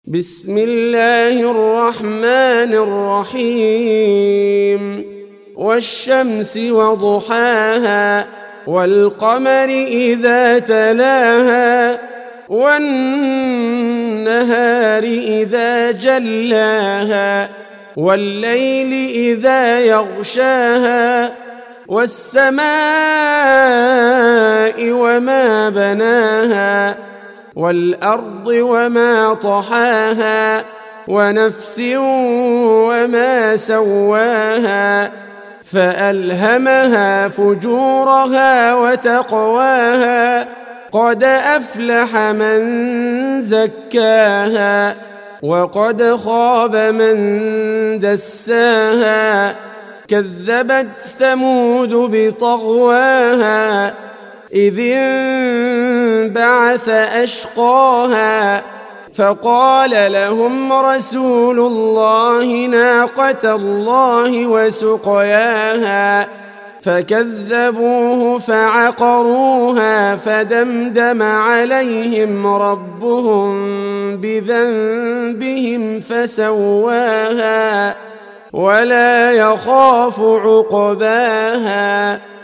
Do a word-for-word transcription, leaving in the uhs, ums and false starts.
بسم الله الرحمن الرحيم والشمس وضحاها والقمر إذا تلاها والنهار إذا جلاها والليل إذا يغشاها والسماء وما بناها والأرض وما طحاها ونفس وما سواها فألهمها فجورها وتقواها قد أفلح من زكاها وقد خاب من دساها كذبت ثمود بطغواها إذ انبعث أشقاها فقال لهم رسول الله ناقة الله وسقياها فكذبوه فعقروها فدمدم عليهم ربهم بذنبهم فسواها ولا يخاف عقباها